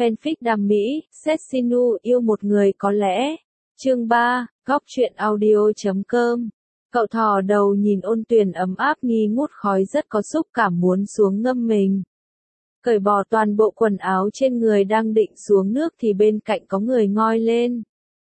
Fanfic đam mỹ, Setsinu yêu một người có lẽ. Chương 3, góc truyện audio.com. Cậu thò đầu nhìn Ôn Tuyền ấm áp nghi ngút khói rất có xúc cảm muốn xuống ngâm mình. Cởi bỏ toàn bộ quần áo trên người đang định xuống nước thì bên cạnh có người ngoi lên.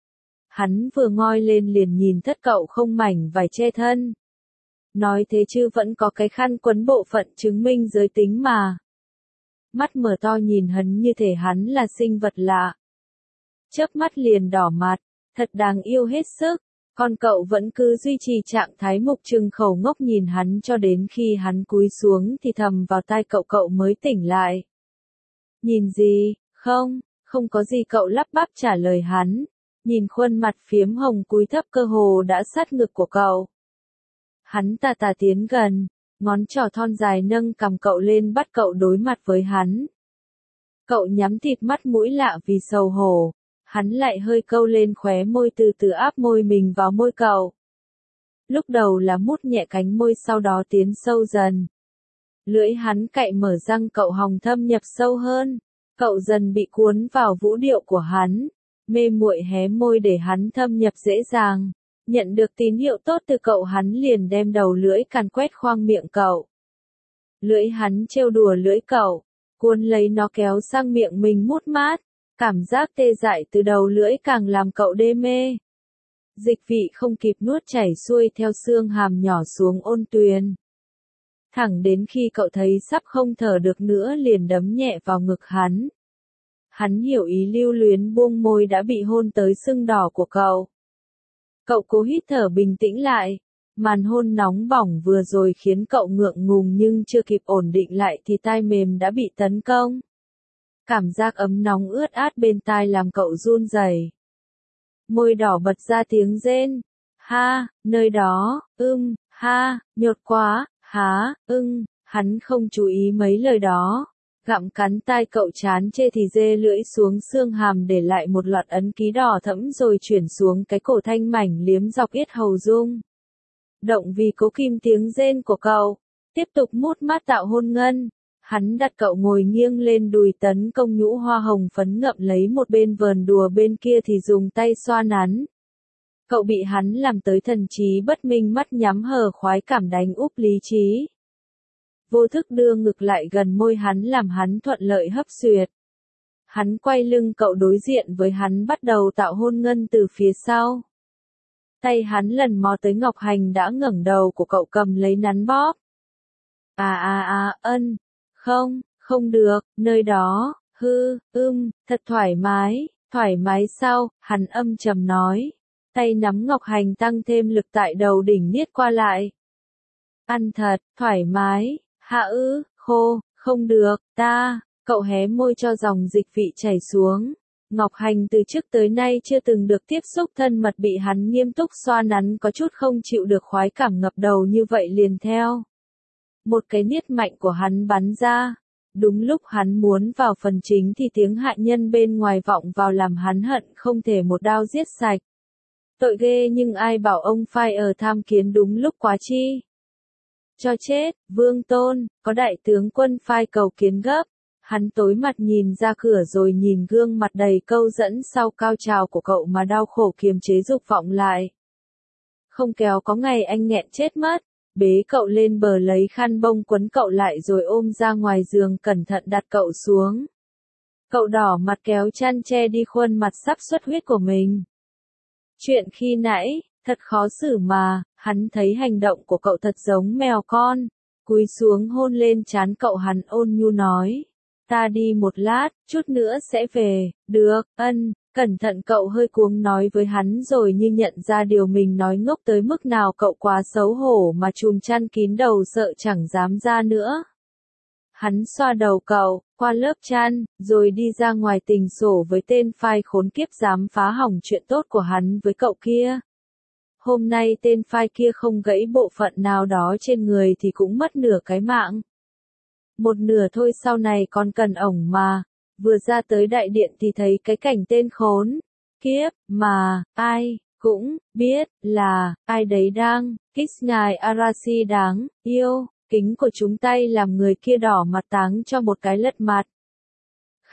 Hắn vừa ngoi lên liền nhìn thất cậu không mảnh vải che thân. Nói thế chứ vẫn có cái khăn quấn bộ phận chứng minh giới tính mà. Mắt mở to nhìn hắn như thể hắn là sinh vật lạ. Chớp mắt liền đỏ mặt, thật đáng yêu hết sức. Còn cậu vẫn cứ duy trì trạng thái mục trừng khẩu ngốc nhìn hắn cho đến khi hắn cúi xuống thì thầm vào tai cậu mới tỉnh lại. Nhìn gì, không có gì cậu lắp bắp trả lời hắn. Nhìn khuôn mặt phiếm hồng cúi thấp cơ hồ đã sát ngực của cậu. Hắn tà tiến gần, ngón trỏ thon dài nâng cằm cậu lên bắt cậu đối mặt với hắn. Cậu nhắm thịt mắt mũi lạ vì xấu hổ. Hắn lại hơi câu lên khóe môi từ từ áp môi mình vào môi cậu. Lúc đầu là mút nhẹ cánh môi sau đó tiến sâu dần. Lưỡi hắn cạy mở răng cậu hồng thâm nhập sâu hơn. Cậu dần bị cuốn vào vũ điệu của hắn. Mê muội hé môi để hắn thâm nhập dễ dàng. Nhận được tín hiệu tốt từ cậu hắn liền đem đầu lưỡi càn quét khoang miệng cậu. Lưỡi hắn trêu đùa lưỡi cậu. Cuốn lấy nó kéo sang miệng mình mút mát. Cảm giác tê dại từ đầu lưỡi càng làm cậu đê mê. Dịch vị không kịp nuốt chảy xuôi theo xương hàm nhỏ xuống Ôn Tuyền. Thẳng đến khi cậu thấy sắp không thở được nữa liền đấm nhẹ vào ngực hắn. Hắn hiểu ý lưu luyến buông môi đã bị hôn tới sưng đỏ của cậu. Cậu cố hít thở bình tĩnh lại. Màn hôn nóng bỏng vừa rồi khiến cậu ngượng ngùng nhưng chưa kịp ổn định lại thì tai mềm đã bị tấn công. Cảm giác ấm nóng ướt át bên tai làm cậu run rẩy. Môi đỏ bật ra tiếng rên. Ha, nơi đó, ha, nhột quá, há, hắn không chú ý mấy lời đó. Gặm cắn tai cậu chán chê thì dê lưỡi xuống xương hàm để lại một loạt ấn ký đỏ thẫm rồi chuyển xuống cái cổ thanh mảnh liếm dọc yết hầu rung. Động vì cố kìm tiếng rên của cậu, tiếp tục mút mát tạo hôn ngân. Hắn đặt cậu ngồi nghiêng lên đùi tấn công nhũ hoa hồng phấn ngậm lấy một bên vờn đùa bên kia thì dùng tay xoa nắn. Cậu bị hắn làm tới thần trí bất minh mắt nhắm hờ khoái cảm đánh úp lý trí. Vô thức đưa ngực lại gần môi hắn làm hắn thuận lợi hấp xuyệt. Hắn quay lưng cậu đối diện với hắn bắt đầu tạo hôn ngân từ phía sau. Tay hắn lần mò tới ngọc hành đã ngẩng đầu của cậu cầm lấy nắn bóp. Không được, nơi đó, thật thoải mái sao, hắn âm trầm nói. Tay nắm ngọc hành tăng thêm lực tại đầu đỉnh niết qua lại. Ăn thật, thoải mái, không được, cậu hé môi cho dòng dịch vị chảy xuống. Ngọc hành từ trước tới nay chưa từng được tiếp xúc thân mật bị hắn nghiêm túc xoa nắn có chút không chịu được khoái cảm ngập đầu như vậy liền theo. Một cái niết mạnh của hắn bắn ra. Đúng lúc hắn muốn vào phần chính thì tiếng hạ nhân bên ngoài vọng vào làm hắn hận không thể một đao giết sạch. Tội ghê nhưng ai bảo ông phai ở tham kiến đúng lúc quá chi. Cho chết, Vương Tôn, có đại tướng quân phai cầu kiến gấp. Hắn tối mặt nhìn ra cửa rồi nhìn gương mặt đầy câu dẫn sau cao trào của cậu mà đau khổ kiềm chế dục vọng lại. Không kéo có ngày anh nghẹn chết mất. Bế cậu lên bờ lấy khăn bông quấn cậu lại rồi ôm ra ngoài giường cẩn thận đặt cậu xuống. Cậu đỏ mặt kéo chăn che đi khuôn mặt sắp xuất huyết của mình. Chuyện khi nãy, thật khó xử mà, hắn thấy hành động của cậu thật giống mèo con. Cúi xuống hôn lên trán cậu hắn ôn nhu nói. Ta đi một lát, chút nữa sẽ về, được, cẩn thận cậu hơi cuống nói với hắn rồi như nhận ra điều mình nói ngốc tới mức nào cậu quá xấu hổ mà chùm chăn kín đầu sợ chẳng dám ra nữa. Hắn xoa đầu cậu, qua lớp chăn, rồi đi ra ngoài tình sổ với tên phai khốn kiếp dám phá hỏng chuyện tốt của hắn với cậu kia. Hôm nay tên phai kia không gãy bộ phận nào đó trên người thì cũng mất nửa cái mạng. Một nửa thôi sau này còn cần ổng mà. Vừa ra tới đại điện thì thấy cái cảnh tên khốn kiếp mà ai cũng biết là ai đấy đang kiss ngài Arashi đáng yêu. Kính của chúng tay làm người kia đỏ mặt táng cho một cái lật mặt.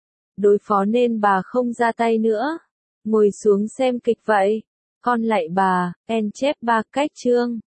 đối phó nên bà không ra tay nữa. Ngồi xuống xem kịch vậy. Con lạy bà, en chép 3 cách chương.